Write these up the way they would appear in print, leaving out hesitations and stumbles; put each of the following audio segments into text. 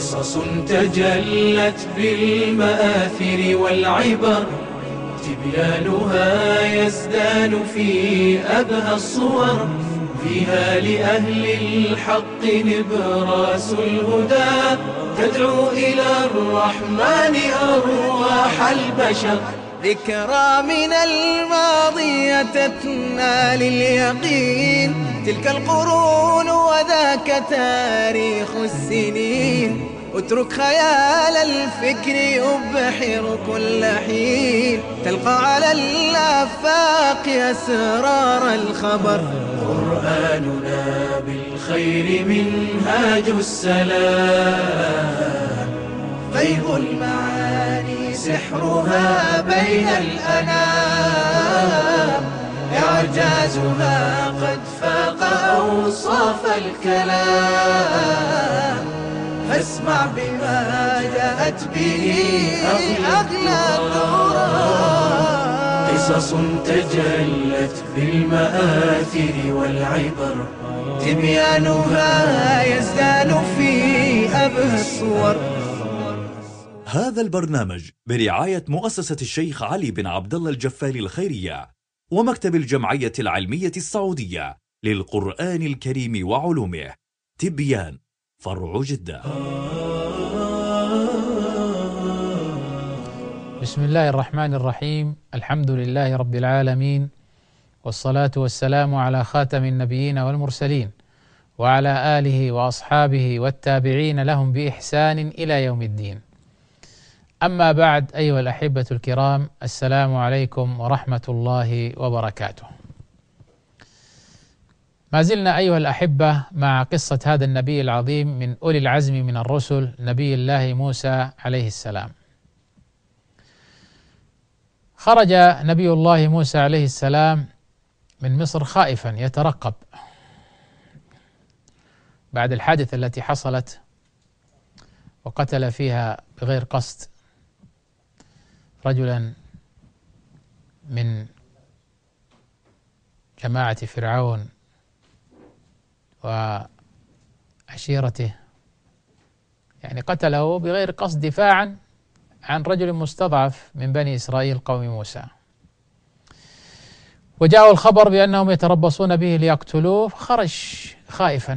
قصص تجلت بالمآثر والعبر، تبيانها يزدان في أبهى الصور، فيها لأهل الحق نبراس الهدى، تدعو إلى الرحمن أرواح البشر. ذكرى من الماضي تتنا لليقين، تلك القرون وذاك تاريخ السنين، اترك خيال الفكر يبحر كل حين، تلقى على الآفاق أسرار الخبر. قرآننا بالخير منهاج السلام، فيض المعاني سحرها بين الأنام، إعجازها قد فاق أوصاف الكلام، فاسمع بما جاءت به أغلى الدرر. قصص تجلت بالمآثر والعبر، تبيانها يزدان في أبهى الصور. هذا البرنامج برعاية مؤسسة الشيخ علي بن عبد الله الجفالي الخيرية ومكتب الجمعية العلمية السعودية للقرآن الكريم وعلومه، تبيان فرع جدة. بسم الله الرحمن الرحيم، الحمد لله رب العالمين، والصلاة والسلام على خاتم النبيين والمرسلين، وعلى آله وأصحابه والتابعين لهم بإحسان إلى يوم الدين. أما بعد، أيها الأحبة الكرام، السلام عليكم ورحمة الله وبركاته. ما زلنا أيها الأحبة مع قصة هذا النبي العظيم من أولي العزم من الرسل، نبي الله موسى عليه السلام. خرج نبي الله موسى عليه السلام من مصر خائفا يترقب بعد الحادثة التي حصلت وقتل فيها بغير قصد رجلا من جماعة فرعون وعشيرته، يعني قتله بغير قصد دفاعا عن رجل مستضعف من بني إسرائيل قوم موسى. وجاءوا الخبر بأنهم يتربصون به ليقتلوه، خرج خائفا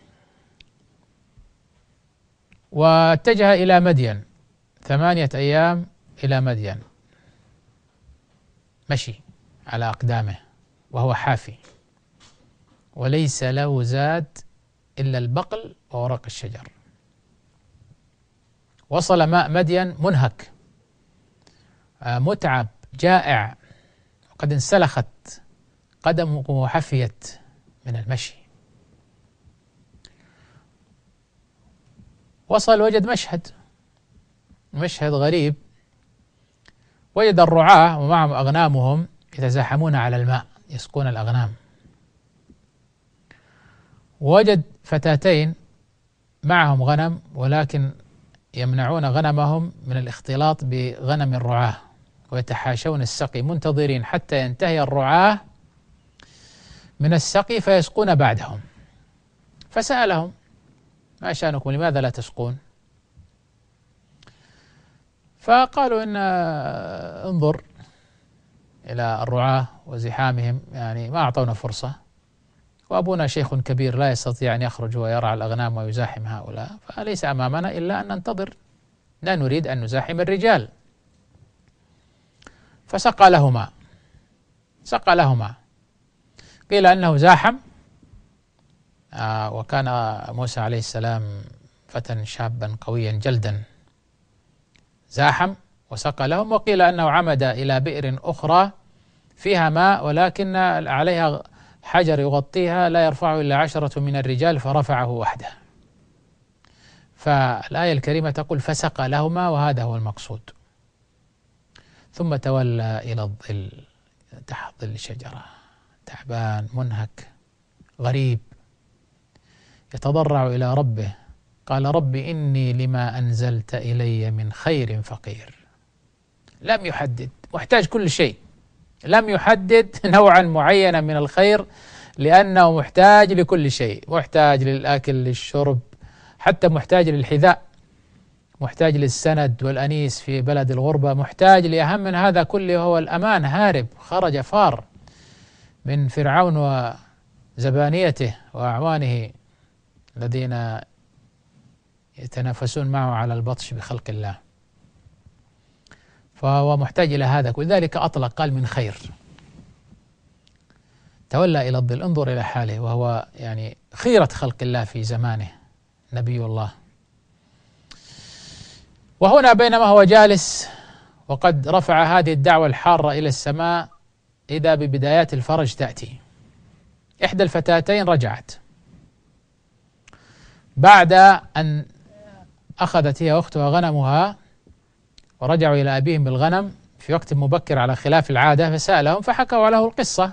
واتجه إلى مدين، 8 أيام إلى مدين، مشي على أقدامه وهو حافي، وليس له زاد إلا البقل وورق الشجر. وصل ماء مدين منهك متعب جائع، وقد انسلخت قدمه وحفيت من المشي. وصل وجد مشهد غريب، وجد الرعاة ومعهم أغنامهم يتزاحمون على الماء يسقون الأغنام، ووجد فتاتين معهم غنم ولكن يمنعون غنمهم من الاختلاط بغنم الرعاة ويتحاشون السقي، منتظرين حتى ينتهي الرعاة من السقي فيسقون بعدهم. فسألهم: ما شأنكم، لماذا لا تسقون؟ فقالوا: انظر إلى الرعاة وزحامهم، يعني ما أعطونا فرصة، وأبونا شيخ كبير لا يستطيع أن يخرج ويرعى الأغنام ويزاحم هؤلاء، فليس أمامنا إلا أن ننتظر، لا نريد أن نزاحم الرجال. فسقى لهما. قيل أنه زاحم، وكان موسى عليه السلام فتى شابا قويا جلدا، زاحم وسقى لهم. وقيل أنه عمد إلى بئر أخرى فيها ماء ولكن عليها حجر يغطيها لا يرفعه إلا 10 من الرجال، فرفعه وحده. فالآية الكريمة تقول: فسقى لهما، وهذا هو المقصود. ثم تولى إلى الظل، تحت ظل شجرة، تعبان منهك غريب، يتضرع إلى ربه، قال: رب إني لما أنزلت إلي من خير فقير. لم يحدد، محتاج كل شيء، لم يحدد نوعا معينا من الخير، لأنه محتاج لكل شيء، محتاج للأكل، للشرب، حتى محتاج للحذاء، محتاج للسند والأنيس في بلد الغربة، محتاج لأهم من هذا كله هو الأمان، هارب خرج فار من فرعون وزبانيته وأعوانه الذين يتنافسون معه على البطش بخلق الله، فهو محتاج إلى هذا. ولذلك أطلق قال من خير، تولى إلى الظل، انظر إلى حاله، وهو يعني خيرة خلق الله في زمانه نبي الله. وهنا بينما هو جالس وقد رفع هذه الدعوة الحارة إلى السماء، إذا ببدايات الفرج تأتي. إحدى الفتاتين رجعت بعد أن أخذت هي وأختها غنمها ورجعوا إلى أبيهم بالغنم في وقت مبكر على خلاف العادة، فسألهم فحكوا له القصة.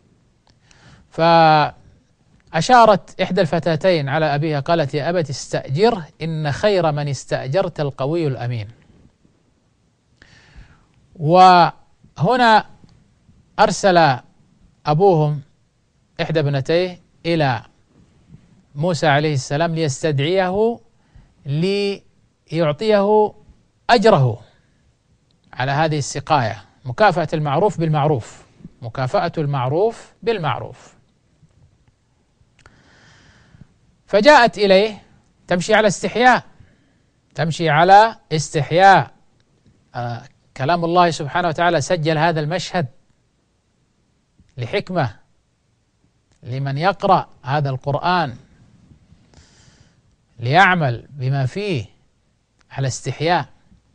فأشارت إحدى الفتاتين على أبيها قالت: يا أبت استأجره إن خير من استأجرت القوي الأمين. وهنا أرسل أبوهم إحدى ابنتيه إلى موسى عليه السلام ليستدعيه ليعطيه أجره على هذه السقاية، مكافأة المعروف بالمعروف، مكافأة المعروف بالمعروف. فجاءت إليه تمشي على استحياء، تمشي على استحياء. كلام الله سبحانه وتعالى سجل هذا المشهد لحكمة لمن يقرأ هذا القرآن ليعمل بما فيه على استحياء.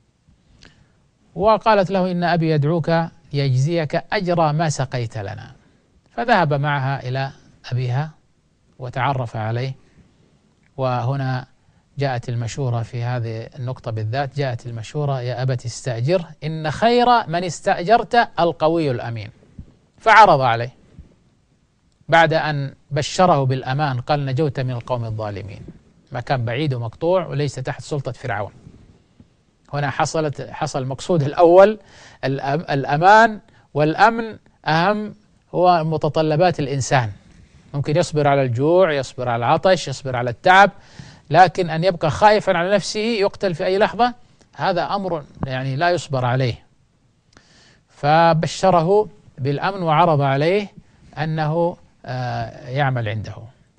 وقالت له: إن أبي يدعوك ليجزيك أجر ما سقيت لنا. فذهب معها إلى أبيها وتعرف عليه. وهنا جاءت المشورة في هذه النقطة بالذات، جاءت المشورة: يا أبت استأجره إن خير من استأجرت القوي الأمين. فعرض عليه بعد أن بشره بالأمان، قال: نجوت من القوم الظالمين، مكان بعيد ومقطوع وليس تحت سلطة فرعون. هنا حصل المقصود الأول، الأمان والأمن أهم، هو متطلبات الإنسان. ممكن يصبر على الجوع، يصبر على العطش، يصبر على التعب، لكن أن يبقى خائفا على نفسه يقتل في أي لحظة، هذا أمر يعني لا يصبر عليه. فبشره بالأمن وعرض عليه أنه يعمل عنده،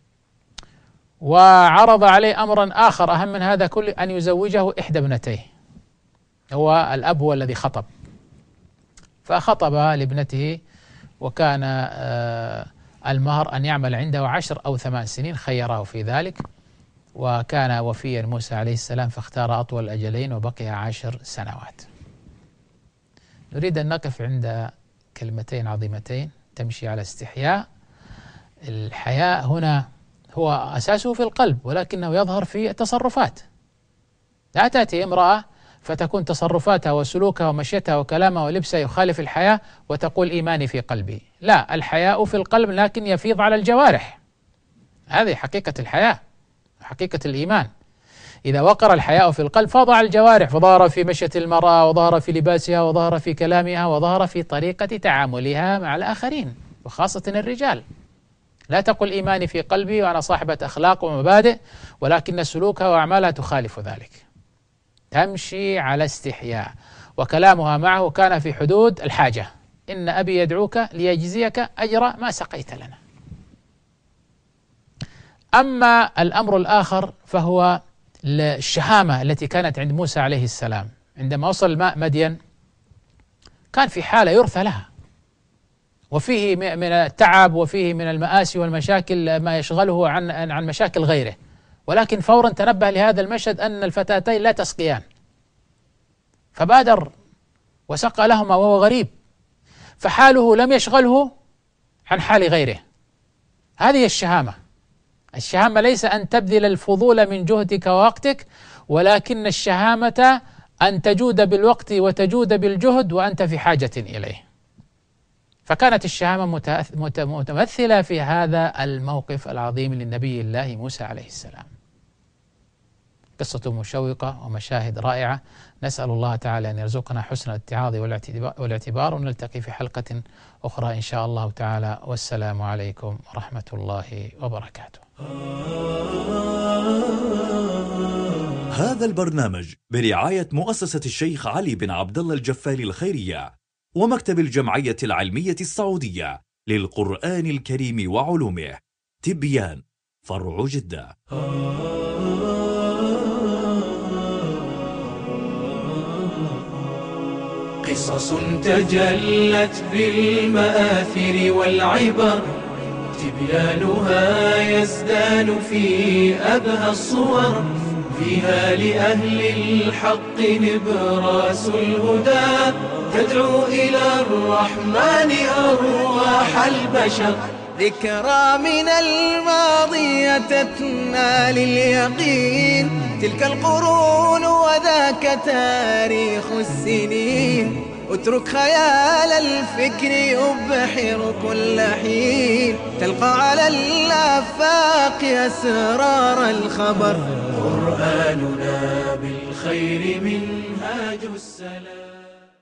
وعرض عليه أمرا آخر أهم من هذا كله، أن يزوجه إحدى ابنتيه. هو الأب هو الذي خطب، فخطب لابنته، وكان المهر أن يعمل عنده 10 أو 8 سنين، خيره في ذلك. وكان وفيا موسى عليه السلام فاختار أطول الأجلين وبقي 10 سنوات. نريد أن نقف عند كلمتين عظيمتين: تمشي على استحياء. الحياء هنا هو أساسه في القلب، ولكنه يظهر في التصرفات. لا تأتي امرأة فتكون تصرفاتها وسلوكها ومشيتها وكلامها ولبسها يخالف الحياء وتقول إيماني في قلبي. لا، الحياء في القلب لكن يفيض على الجوارح. هذه حقيقة الحياء، حقيقة الإيمان. إذا وقر الحياء في القلب فاض على الجوارح، فظهر في مشية المرأة، وظهر في لباسها، وظهر في كلامها، وظهر في طريقة تعاملها مع الآخرين وخاصة الرجال. لا تقل إيماني في قلبي وأنا صاحبة أخلاق ومبادئ، ولكن سلوكها وأعمالها تخالف ذلك. تمشي على استحياء، وكلامها معه كان في حدود الحاجة: إن أبي يدعوك ليجزيك أجر ما سقيت لنا. أما الأمر الآخر فهو الشهامة التي كانت عند موسى عليه السلام. عندما وصل ماء مدين كان في حالة يرثى لها، وفيه من التعب وفيه من المآسي والمشاكل ما يشغله عن مشاكل غيره، ولكن فورا تنبه لهذا المشهد أن الفتاتين لا تسقيان، فبادر وسقى لهما وهو غريب، فحاله لم يشغله عن حال غيره. هذه الشهامة. الشهامة ليس أن تبذل الفضول من جهدك ووقتك، ولكن الشهامة أن تجود بالوقت وتجود بالجهد وأنت في حاجة إليه. فكانت الشهامة متمثلة في هذا الموقف العظيم للنبي الله موسى عليه السلام. قصة مشوقة ومشاهد رائعة. نسأل الله تعالى أن يرزقنا حسن الاتعاظ والاعتبار، ونلتقي في حلقة أخرى إن شاء الله تعالى، والسلام عليكم ورحمة الله وبركاته. هذا البرنامج برعاية مؤسسة الشيخ علي بن عبدالله الجفالي الخيرية ومكتب الجمعية العلمية السعودية للقرآن الكريم وعلومه. تبيان، فرع جدة. قصص تجلت بالمآثر والعبر، تبيانها يزدان في أبهى الصور، فيها لأهل الحق نبراس الهدى، تدعو إلى الرحمن أرواح البشر. ذكرى من الماضي تتنا لليقين، تلك القرون وذاك تاريخ السنين، اترك خيال الفكر يبحر كل حين، تلقى على الآفاق أسرار الخبر. قرآننا بالخير منهاج السلام.